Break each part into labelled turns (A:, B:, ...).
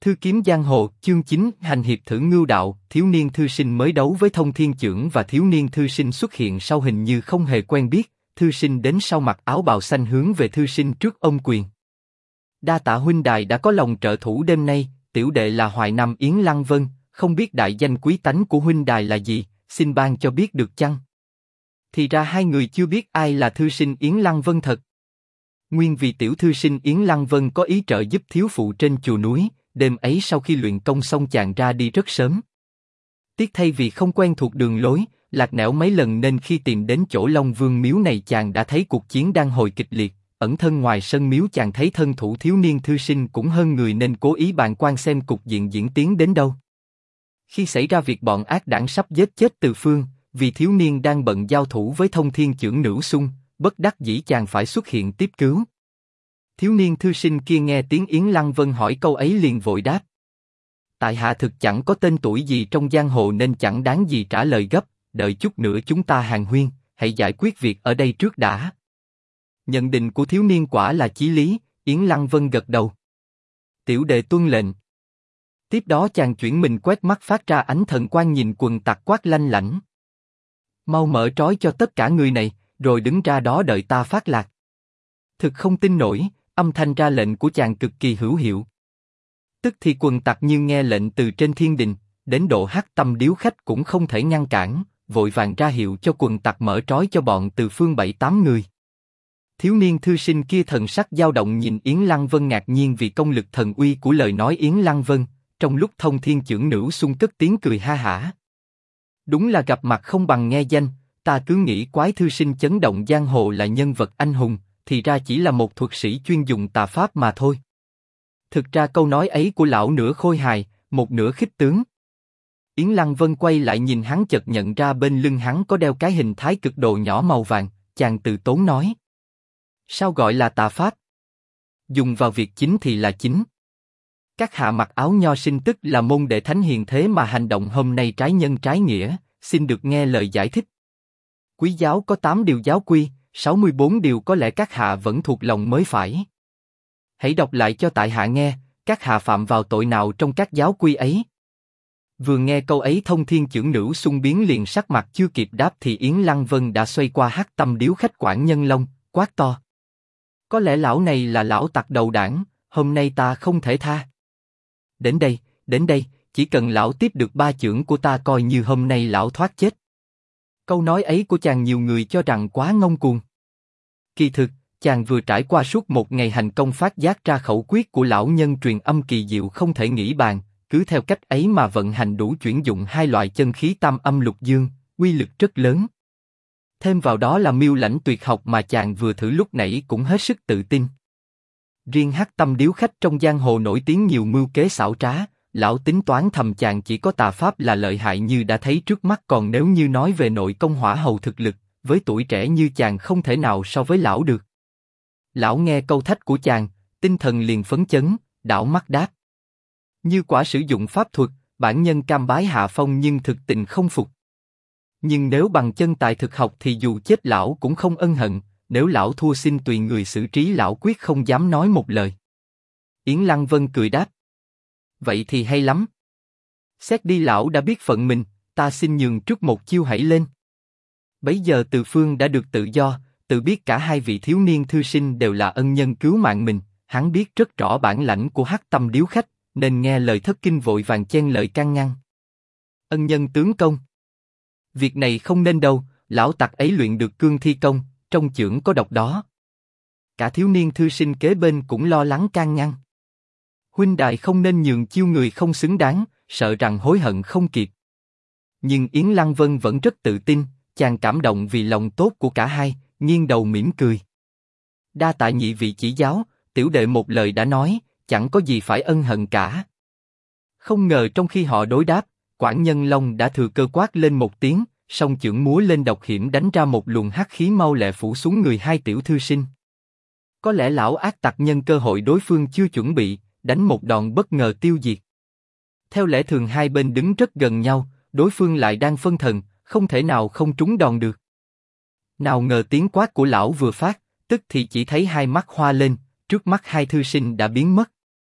A: Thư kiếm giang hồ, chương 9, hành hiệp thử ngưu đạo, thiếu niên thư sinh mới đấu với thông thiên chưởng và thiếu niên thư sinh xuất hiện sau hình như không hề quen biết, thư sinh đến sau mặc áo bào xanh hướng về thư sinh trước ôm quyền. Đa tạ huynh đài đã có lòng trợ thủ đêm nay, tiểu đệ là Hoài Nam Yến Lăng Vân, không biết đại danh quý tánh của huynh đài là gì, xin ban cho biết được chăng? Thì ra hai người chưa biết ai là thư sinh Yến Lăng Vân thật. Nguyên vì tiểu thư sinh Yến Lăng Vân có ý trợ giúp thiếu phụ trên chùa núi. Đêm ấy sau khi luyện công xong chàng ra đi rất sớm. Tiếc thay vì không quen thuộc đường lối, lạc nẻo mấy lần nên khi tìm đến chỗ Long Vương miếu này chàng đã thấy cuộc chiến đang hồi kịch liệt. Ẩn thân ngoài sân miếu chàng thấy thân thủ thiếu niên thư sinh cũng hơn người nên cố ý bàn quan xem cục diện diễn tiến đến đâu. Khi xảy ra việc bọn ác đảng sắp giết chết Từ Phương, vì thiếu niên đang bận giao thủ với thông thiên chưởng Nữ Xung, bất đắc dĩ chàng phải xuất hiện tiếp cứu. Thiếu niên thư sinh kia nghe tiếng Yến Lăng Vân hỏi câu ấy liền vội đáp. Tại hạ thực chẳng có tên tuổi gì trong giang hồ nên chẳng đáng gì trả lời gấp, đợi chút nữa chúng ta hàn huyên, hãy giải quyết việc ở đây trước đã. Nhận định của thiếu niên quả là chí lý, Yến Lăng Vân gật đầu. Tiểu đệ tuân lệnh. Tiếp đó chàng chuyển mình quét mắt phát ra ánh thần quang nhìn quần tặc quát lanh lảnh. Mau mở trói cho tất cả người này, rồi đứng ra đó đợi ta phát lạc. Thực không tin nổi. Âm thanh ra lệnh của chàng cực kỳ hữu hiệu. Tức thì quần tặc như nghe lệnh từ trên thiên đình, đến độ Hắc Tâm điếu khách cũng không thể ngăn cản, vội vàng ra hiệu cho quần tặc mở trói cho bọn Từ Phương 7-8 người. Thiếu niên thư sinh kia thần sắc dao động nhìn Yến Lăng Vân ngạc nhiên vì công lực thần uy của lời nói Yến Lăng Vân, trong lúc thông thiên chưởng Nữ Xung cất tiếng cười ha hả. Đúng là gặp mặt không bằng nghe danh, ta cứ nghĩ quái thư sinh chấn động giang hồ là nhân vật anh hùng, thì ra chỉ là một thuật sĩ chuyên dùng tà pháp mà thôi. Thực ra câu nói ấy của lão nửa khôi hài, một nửa khích tướng. Yến Lăng Vân quay lại nhìn hắn chợt nhận ra bên lưng hắn có đeo cái hình thái cực đồ nhỏ màu vàng, chàng từ tốn nói. Sao gọi là tà pháp? Dùng vào việc chính thì là chính. Các hạ mặc áo nho sinh tức là môn đệ thánh hiền thế mà hành động hôm nay trái nhân trái nghĩa, xin được nghe lời giải thích. Quý giáo có 8 điều giáo quy, 64 điều có lẽ các hạ vẫn thuộc lòng mới phải. Hãy đọc lại cho tại hạ nghe, các hạ phạm vào tội nào trong các giáo quy ấy? Vừa nghe câu ấy thông thiên chưởng Nữ Xung biến liền sắc mặt chưa kịp đáp thì Yến Lăng Vân đã xoay qua Hắc Tâm điếu khách Quản Nhân Long, quát to. Có lẽ lão này là lão tặc đầu đảng, hôm nay ta không thể tha. Đến đây, chỉ cần lão tiếp được 3 chưởng của ta coi như hôm nay lão thoát chết. Câu nói ấy của chàng nhiều người cho rằng quá ngông cuồng. Kỳ thực, chàng vừa trải qua suốt một ngày hành công phát giác ra khẩu quyết của lão nhân truyền âm kỳ diệu không thể nghĩ bàn, cứ theo cách ấy mà vận hành đủ chuyển dụng 2 loại chân khí tam âm lục dương, uy lực rất lớn. Thêm vào đó là mưu lãnh tuyệt học mà chàng vừa thử lúc nãy cũng hết sức tự tin. Riêng Hắc Tâm điếu khách trong giang hồ nổi tiếng nhiều mưu kế xảo trá, lão tính toán thầm chàng chỉ có tà pháp là lợi hại như đã thấy trước mắt, còn nếu như nói về nội công hỏa hầu thực lực, với tuổi trẻ như chàng không thể nào so với lão được. Lão nghe câu thách của chàng, tinh thần liền phấn chấn, đảo mắt đáp. Như quả sử dụng pháp thuật, bản nhân cam bái hạ phong nhưng thực tình không phục. Nhưng nếu bằng chân tài thực học thì dù chết lão cũng không ân hận, nếu lão thua xin tùy người xử trí, lão quyết không dám nói một lời. Yến Lăng Vân cười đáp. Vậy thì hay lắm. Xét đi lão đã biết phận mình, ta xin nhường trước một chiêu hãy lên. Bấy giờ Từ Phương đã được tự do, tự biết cả hai vị thiếu niên thư sinh đều là ân nhân cứu mạng mình, hắn biết rất rõ bản lãnh của Hắc Tâm điếu khách, nên nghe lời thất kinh vội vàng chen lời can ngăn. Ân nhân tướng công. Việc này không nên đâu, lão tặc ấy luyện được cương thi công, trong chưởng có độc đó. Cả thiếu niên thư sinh kế bên cũng lo lắng can ngăn. Huynh đài không nên nhường chiêu người không xứng đáng, sợ rằng hối hận không kịp. Nhưng Yến Lăng Vân vẫn rất tự tin, chàng cảm động vì lòng tốt của cả hai, nghiêng đầu mỉm cười. Đa tạ nhị vị chỉ giáo, tiểu đệ một lời đã nói, chẳng có gì phải ân hận cả. Không ngờ trong khi họ đối đáp, Quản Nhân Long đã thừa cơ quát lên một tiếng, song chưởng múa lên độc hiểm đánh ra một luồng hắc khí mau lẹ phủ xuống người hai tiểu thư sinh. Có lẽ lão ác tặc nhân cơ hội đối phương chưa chuẩn bị, đánh một đòn bất ngờ tiêu diệt. Theo lẽ thường hai bên đứng rất gần nhau, đối phương lại đang phân thần, không thể nào không trúng đòn được. Nào ngờ tiếng quát của lão vừa phát, tức thì chỉ thấy hai mắt hoa lên, trước mắt hai thư sinh đã biến mất.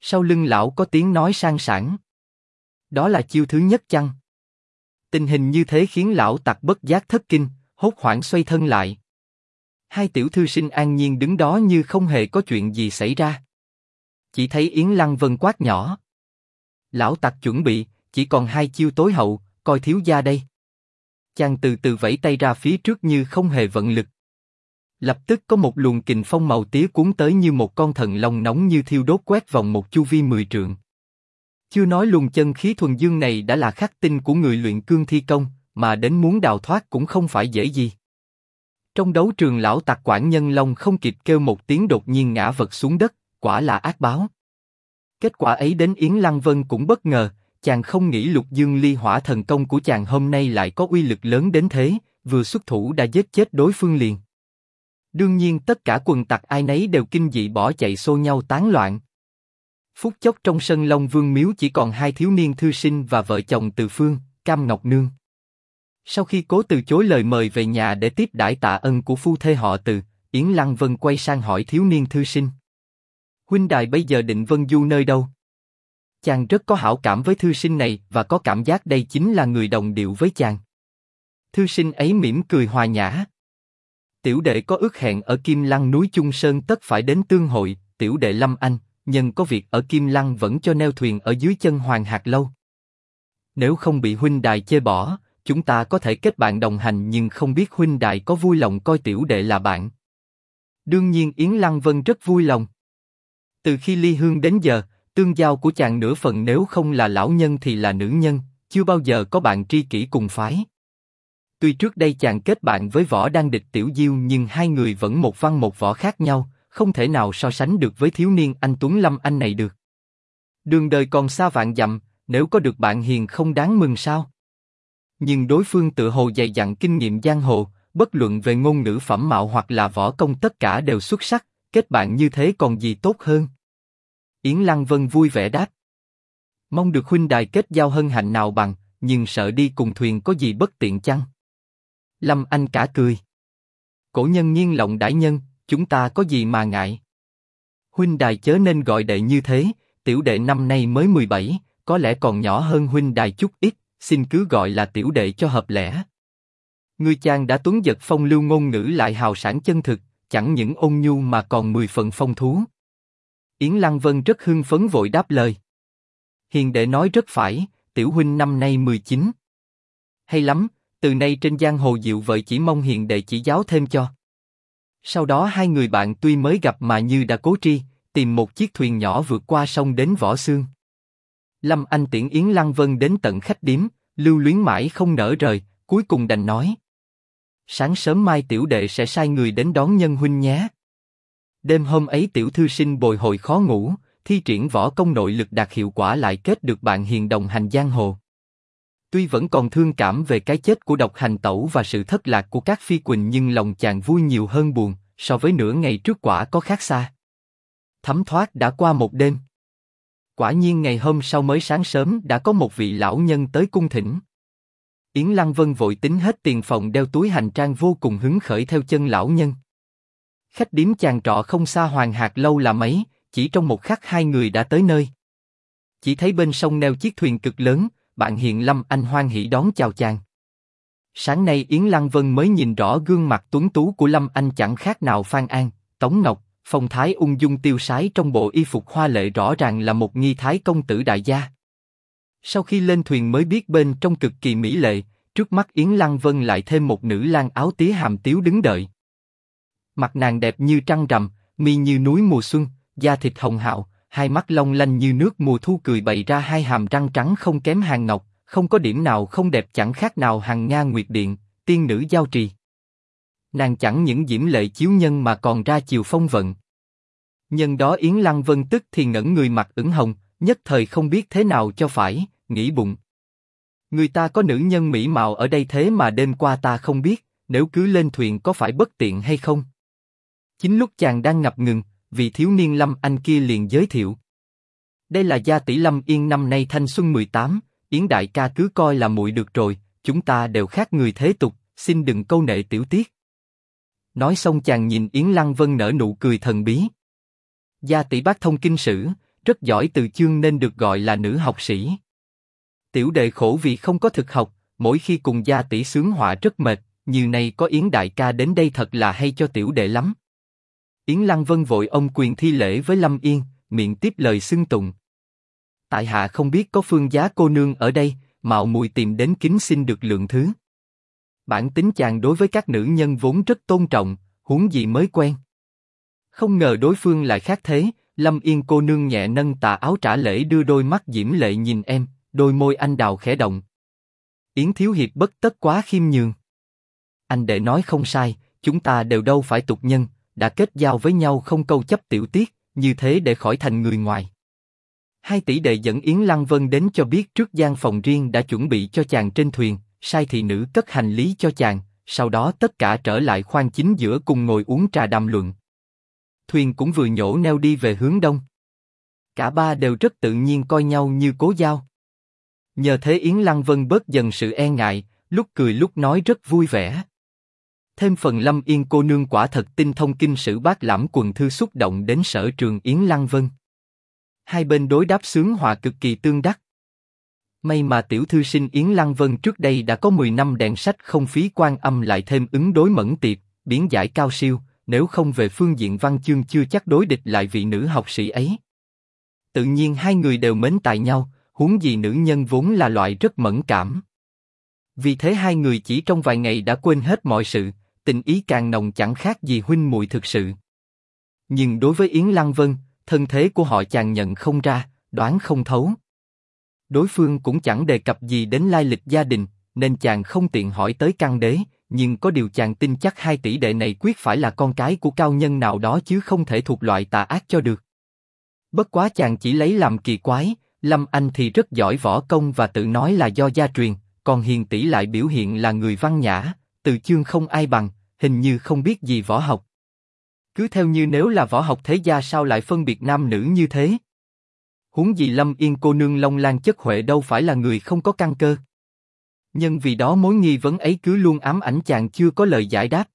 A: Sau lưng lão có tiếng nói sang sảng. Đó là chiêu thứ nhất chăng? Tình hình như thế khiến lão tặc bất giác thất kinh, hốt hoảng xoay thân lại. Hai tiểu thư sinh an nhiên đứng đó như không hề có chuyện gì xảy ra. Chỉ thấy Yến Lăng Vân quát nhỏ. Lão tặc chuẩn bị, chỉ còn hai chiêu tối hậu, coi thiếu gia đây. Chàng từ từ vẫy tay ra phía trước như không hề vận lực. Lập tức có một luồng kình phong màu tía cuốn tới như một con thần long nóng như thiêu đốt quét vòng một chu vi 10 trượng. Chưa nói luồng chân khí thuần dương này đã là khắc tinh của người luyện cương thi công, mà đến muốn đào thoát cũng không phải dễ gì. Trong đấu trường lão tặc Quản Nhân Long không kịp kêu một tiếng đột nhiên ngã vật xuống đất, quả là ác báo. Kết quả ấy đến Yến Lăng Vân cũng bất ngờ, chàng không nghĩ Lục Dương Ly Hỏa thần công của chàng hôm nay lại có uy lực lớn đến thế, vừa xuất thủ đã giết chết đối phương liền. Đương nhiên tất cả quần tặc ai nấy đều kinh dị bỏ chạy xô nhau tán loạn. Phút chốc trong sân Long Vương miếu chỉ còn hai thiếu niên thư sinh và vợ chồng Từ Phương, Cam Ngọc Nương. Sau khi cố từ chối lời mời về nhà để tiếp đãi tạ ân của phu thê họ Từ, Yến Lăng Vân quay sang hỏi thiếu niên thư sinh. Huynh đài bây giờ định vân du nơi đâu? Chàng rất có hảo cảm với thư sinh này và có cảm giác đây chính là người đồng điệu với chàng. Thư sinh ấy mỉm cười hòa nhã. Tiểu đệ có ước hẹn ở Kim Lăng núi Chung Sơn tất phải đến tương hội, tiểu đệ Lâm Anh, nhân có việc ở Kim Lăng vẫn cho neo thuyền ở dưới chân Hoàng Hạc Lâu. Nếu không bị huynh đài chê bỏ, chúng ta có thể kết bạn đồng hành nhưng không biết huynh đài có vui lòng coi tiểu đệ là bạn. Đương nhiên Yến Lăng Vân rất vui lòng. Từ khi ly hương đến giờ, tương giao của chàng nửa phần nếu không là lão nhân thì là nữ nhân, chưa bao giờ có bạn tri kỷ cùng phái. Tuy trước đây chàng kết bạn với Võ Đan địch Tiểu Diêu nhưng hai người vẫn một văn một võ khác nhau, không thể nào so sánh được với thiếu niên anh Tuấn Lâm Anh này được. Đường đời còn xa vạn dặm, nếu có được bạn hiền không đáng mừng sao? Nhưng đối phương tự hồ dày dặn kinh nghiệm giang hồ, bất luận về ngôn ngữ phẩm mạo hoặc là võ công tất cả đều xuất sắc, kết bạn như thế còn gì tốt hơn? Yến Lăng Vân vui vẻ đáp. Mong được huynh đài kết giao hân hạnh nào bằng, nhưng sợ đi cùng thuyền có gì bất tiện chăng? Lâm Anh cả cười. Cổ nhân nhiên lộng đãi nhân, chúng ta có gì mà ngại? Huynh đài chớ nên gọi đệ như thế, tiểu đệ năm nay mới 17, có lẽ còn nhỏ hơn huynh đài chút ít, xin cứ gọi là tiểu đệ cho hợp lẽ. Người chàng đã tuấn giật phong lưu ngôn ngữ lại hào sảng chân thực, chẳng những ôn nhu mà còn 10 phần phong thú. Yến Lăng Vân rất hưng phấn vội đáp lời. Hiền đệ nói rất phải, tiểu huynh năm nay 19. Hay lắm, từ nay trên giang hồ diệu vợi chỉ mong hiền đệ chỉ giáo thêm cho. Sau đó hai người bạn tuy mới gặp mà như đã cố tri, tìm một chiếc thuyền nhỏ vượt qua sông đến Võ Xương. Lâm Anh tiễn Yến Lăng Vân đến tận khách điếm, lưu luyến mãi không nỡ rời, cuối cùng đành nói. Sáng sớm mai tiểu đệ sẽ sai người đến đón nhân huynh nhé. Đêm hôm ấy tiểu thư sinh bồi hồi khó ngủ, thi triển võ công nội lực đạt hiệu quả lại kết được bạn hiền đồng hành giang hồ. Tuy vẫn còn thương cảm về cái chết của Độc Hành Tẩu và sự thất lạc của các phi quỳnh nhưng lòng chàng vui nhiều hơn buồn, so với nửa ngày trước quả có khác xa. Thấm thoát đã qua một đêm. Quả nhiên ngày hôm sau mới sáng sớm đã có một vị lão nhân tới cung thỉnh. Yến Lăng Vân vội tính hết tiền phòng đeo túi hành trang vô cùng hứng khởi theo chân lão nhân. Khách điếm chàng trọ không xa Hoàng Hạc Lâu là mấy, chỉ trong một khắc hai người đã tới nơi. Chỉ thấy bên sông neo chiếc thuyền cực lớn, bạn hiền Lâm Anh hoan hỉ đón chào chàng. Sáng nay Yến Lăng Vân mới nhìn rõ gương mặt tuấn tú của Lâm Anh chẳng khác nào Phan An, Tống Ngọc, phong thái ung dung tiêu sái trong bộ y phục hoa lệ rõ ràng là một nghi thái công tử đại gia. Sau khi lên thuyền mới biết bên trong cực kỳ mỹ lệ, trước mắt Yến Lăng Vân lại thêm một nữ lang áo tía hàm tiếu đứng đợi. Mặt nàng đẹp như trăng rằm, mi như núi mùa xuân, da thịt hồng hào, hai mắt long lanh như nước mùa thu cười bày ra hai hàm răng trắng không kém hàng ngọc, không có điểm nào không đẹp chẳng khác nào hằng nga nguyệt điện, tiên nữ giao trì. Nàng chẳng những diễm lệ chiếu nhân mà còn ra chiều phong vận. Nhân đó Yến Lăng Vân tức thì ngẩn người mặt ửng hồng, nhất thời không biết thế nào cho phải, nghĩ bụng. Người ta có nữ nhân mỹ mạo ở đây thế mà đêm qua ta không biết, nếu cứ lên thuyền có phải bất tiện hay không? Chính lúc chàng đang ngập ngừng, vị thiếu niên Lâm Anh kia liền giới thiệu. Đây là gia tỷ Lâm Yên năm nay thanh xuân 18, Yến đại ca cứ coi là muội được rồi, chúng ta đều khác người thế tục, xin đừng câu nệ tiểu tiết. Nói xong chàng nhìn Yến Lăng Vân nở nụ cười thần bí. Gia tỷ bác thông kinh sử, rất giỏi từ chương nên được gọi là nữ học sĩ. Tiểu đệ khổ vì không có thực học, mỗi khi cùng gia tỷ xướng họa rất mệt, như nay có Yến đại ca đến đây thật là hay cho tiểu đệ lắm. Yến Lăng Vân vội ôm quyền thi lễ với Lâm Yên, miệng tiếp lời xưng tụng. Tại hạ không biết có Phương Giá cô nương ở đây, mạo muội tìm đến kính xin được lượng thứ. Bản tính chàng đối với các nữ nhân vốn rất tôn trọng, huống gì mới quen. Không ngờ đối phương lại khác thế. Lâm Yên cô nương nhẹ nâng tà áo trả lễ, đưa đôi mắt diễm lệ nhìn em, đôi môi anh đào khẽ động. Yến thiếu hiệp bất tất quá khiêm nhường. Anh đệ nói không sai, chúng ta đều đâu phải tục nhân, đã kết giao với nhau không câu chấp tiểu tiết, như thế để khỏi thành người ngoài. Hai tỷ đệ dẫn Yến Lăng Vân đến cho biết trước gian phòng riêng đã chuẩn bị cho chàng trên thuyền, sai thị nữ cất hành lý cho chàng, sau đó tất cả trở lại khoang chính giữa cùng ngồi uống trà đàm luận. Thuyền cũng vừa nhổ neo đi về hướng đông. Cả ba đều rất tự nhiên coi nhau như cố giao. Nhờ thế Yến Lăng Vân bớt dần sự e ngại, lúc cười lúc nói rất vui vẻ. Thêm phần Lâm Yên cô nương quả thật tinh thông kinh sử bát lãm quần thư, xúc động đến sở trường Yến Lăng Vân. Hai bên đối đáp xướng hòa cực kỳ tương đắc. May mà tiểu thư sinh Yến Lăng Vân trước đây đã có 10 năm đèn sách không phí quan âm, lại thêm ứng đối mẫn tiệp, biến giải cao siêu, nếu không về phương diện văn chương chưa chắc đối địch lại vị nữ học sĩ ấy. Tự nhiên hai người đều mến tài nhau, huống gì nữ nhân vốn là loại rất mẫn cảm. Vì thế hai người chỉ trong vài ngày đã quên hết mọi sự, tình ý càng nồng chẳng khác gì huynh muội thực sự. Nhưng đối với Yến Lăng Vân, thân thế của họ chàng nhận không ra, đoán không thấu. Đối phương cũng chẳng đề cập gì đến lai lịch gia đình, nên chàng không tiện hỏi tới căn đế, nhưng có điều chàng tin chắc hai tỷ đệ này quyết phải là con cái của cao nhân nào đó chứ không thể thuộc loại tà ác cho được. Bất quá chàng chỉ lấy làm kỳ quái, Lâm Anh thì rất giỏi võ công và tự nói là do gia truyền, còn Hiền tỷ lại biểu hiện là người văn nhã, từ chương không ai bằng, hình như không biết gì võ học. Cứ theo như nếu là võ học thế gia sao lại phân biệt nam nữ như thế? Huống gì Lâm Yên cô nương long lan chất huệ đâu phải là người không có căn cơ. Nhưng vì đó mối nghi vấn ấy cứ luôn ám ảnh chàng chưa có lời giải đáp.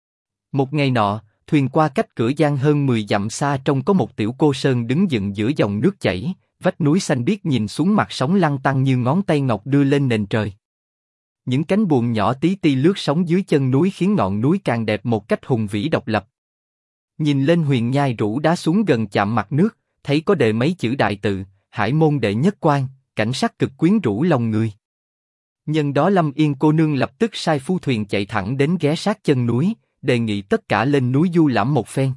A: Một ngày nọ, thuyền qua cách cửa giang hơn 10 dặm xa, trông có một tiểu cô sơn đứng dựng giữa dòng nước chảy, vách núi xanh biếc nhìn xuống mặt sóng lăn tăn như ngón tay ngọc đưa lên nền trời. Những cánh buồm nhỏ tí ti lướt sóng dưới chân núi khiến ngọn núi càng đẹp một cách hùng vĩ độc lập. Nhìn lên huyền nhai rũ đá xuống gần chạm mặt nước, thấy có đề mấy chữ đại tự, Hải môn đệ nhất quan, cảnh sắc cực quyến rũ lòng người. Nhân đó Lâm Yên cô nương lập tức sai phu thuyền chạy thẳng đến ghé sát chân núi, đề nghị tất cả lên núi du lãm một phen.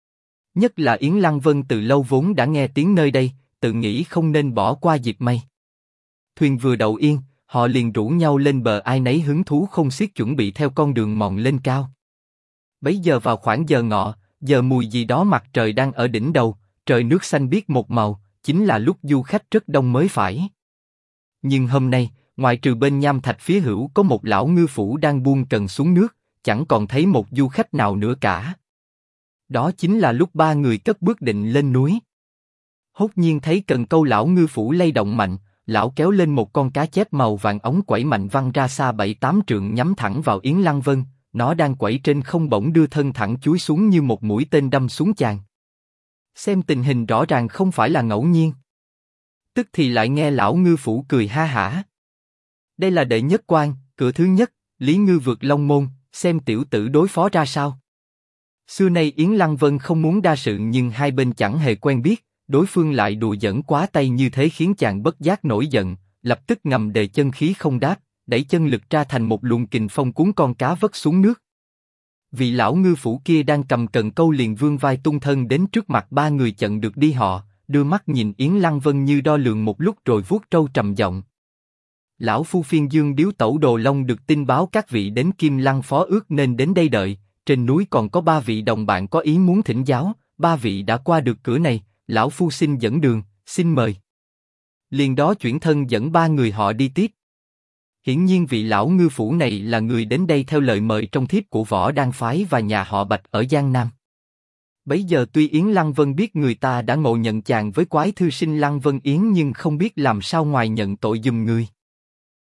A: Nhất là Yến Lăng Vân từ lâu vốn đã nghe tiếng nơi đây, tự nghĩ không nên bỏ qua dịp may. Thuyền vừa đậu yên, họ liền rủ nhau lên bờ, ai nấy hứng thú không xiết chuẩn bị theo con đường mòn lên cao. Bấy giờ vào khoảng giờ ngọ, giờ mùi gì đó mặt trời đang ở đỉnh đầu, trời nước xanh biếc một màu, chính là lúc du khách rất đông mới phải. Nhưng hôm nay, ngoại trừ bên nham thạch phía hữu có một lão ngư phủ đang buông cần xuống nước, chẳng còn thấy một du khách nào nữa cả. Đó chính là lúc ba người cất bước định lên núi. Hốt nhiên thấy cần câu lão ngư phủ lay động mạnh, lão kéo lên một con cá chép màu vàng ống quẩy mạnh văng ra xa 7-8 trượng nhắm thẳng vào Yến Lăng Vân, nó đang quẩy trên không bỗng đưa thân thẳng chúi xuống như một mũi tên đâm xuống chàng. Xem tình hình rõ ràng không phải là ngẫu nhiên. Tức thì lại nghe lão ngư phủ cười ha hả. Đây là đệ nhất quan, cửa thứ nhất, Lý Ngư vượt Long Môn, xem tiểu tử đối phó ra sao. Xưa nay Yến Lăng Vân không muốn đa sự, nhưng hai bên chẳng hề quen biết, đối phương lại đùa giỡn quá tay như thế khiến chàng bất giác nổi giận, lập tức ngầm đề chân khí không đáp, đẩy chân lực ra thành một luồng kình phong cuốn con cá vất xuống nước. Vị lão ngư phủ kia đang cầm cần câu liền vươn vai tung thân đến trước mặt ba người chận được đi họ, đưa mắt nhìn Yến Lăng Vân như đo lường một lúc rồi vuốt trâu trầm giọng. Lão phu Phiên Dương Điếu Tẩu Đồ Long được tin báo các vị đến Kim Lăng phó ước nên đến đây đợi, trên núi còn có 3 vị đồng bạn có ý muốn thỉnh giáo, 3 vị đã qua được cửa này, lão phu xin dẫn đường, xin mời. Liền đó chuyển thân dẫn 3 người họ đi tiếp. Hiển nhiên vị lão ngư phủ này là người đến đây theo lời mời trong thiếp của Võ Đan phái và nhà họ Bạch ở Giang Nam. Bấy giờ tuy Yến Lăng Vân biết người ta đã ngộ nhận chàng với quái thư sinh Lăng Vân Yến, nhưng không biết làm sao ngoài nhận tội giùm người.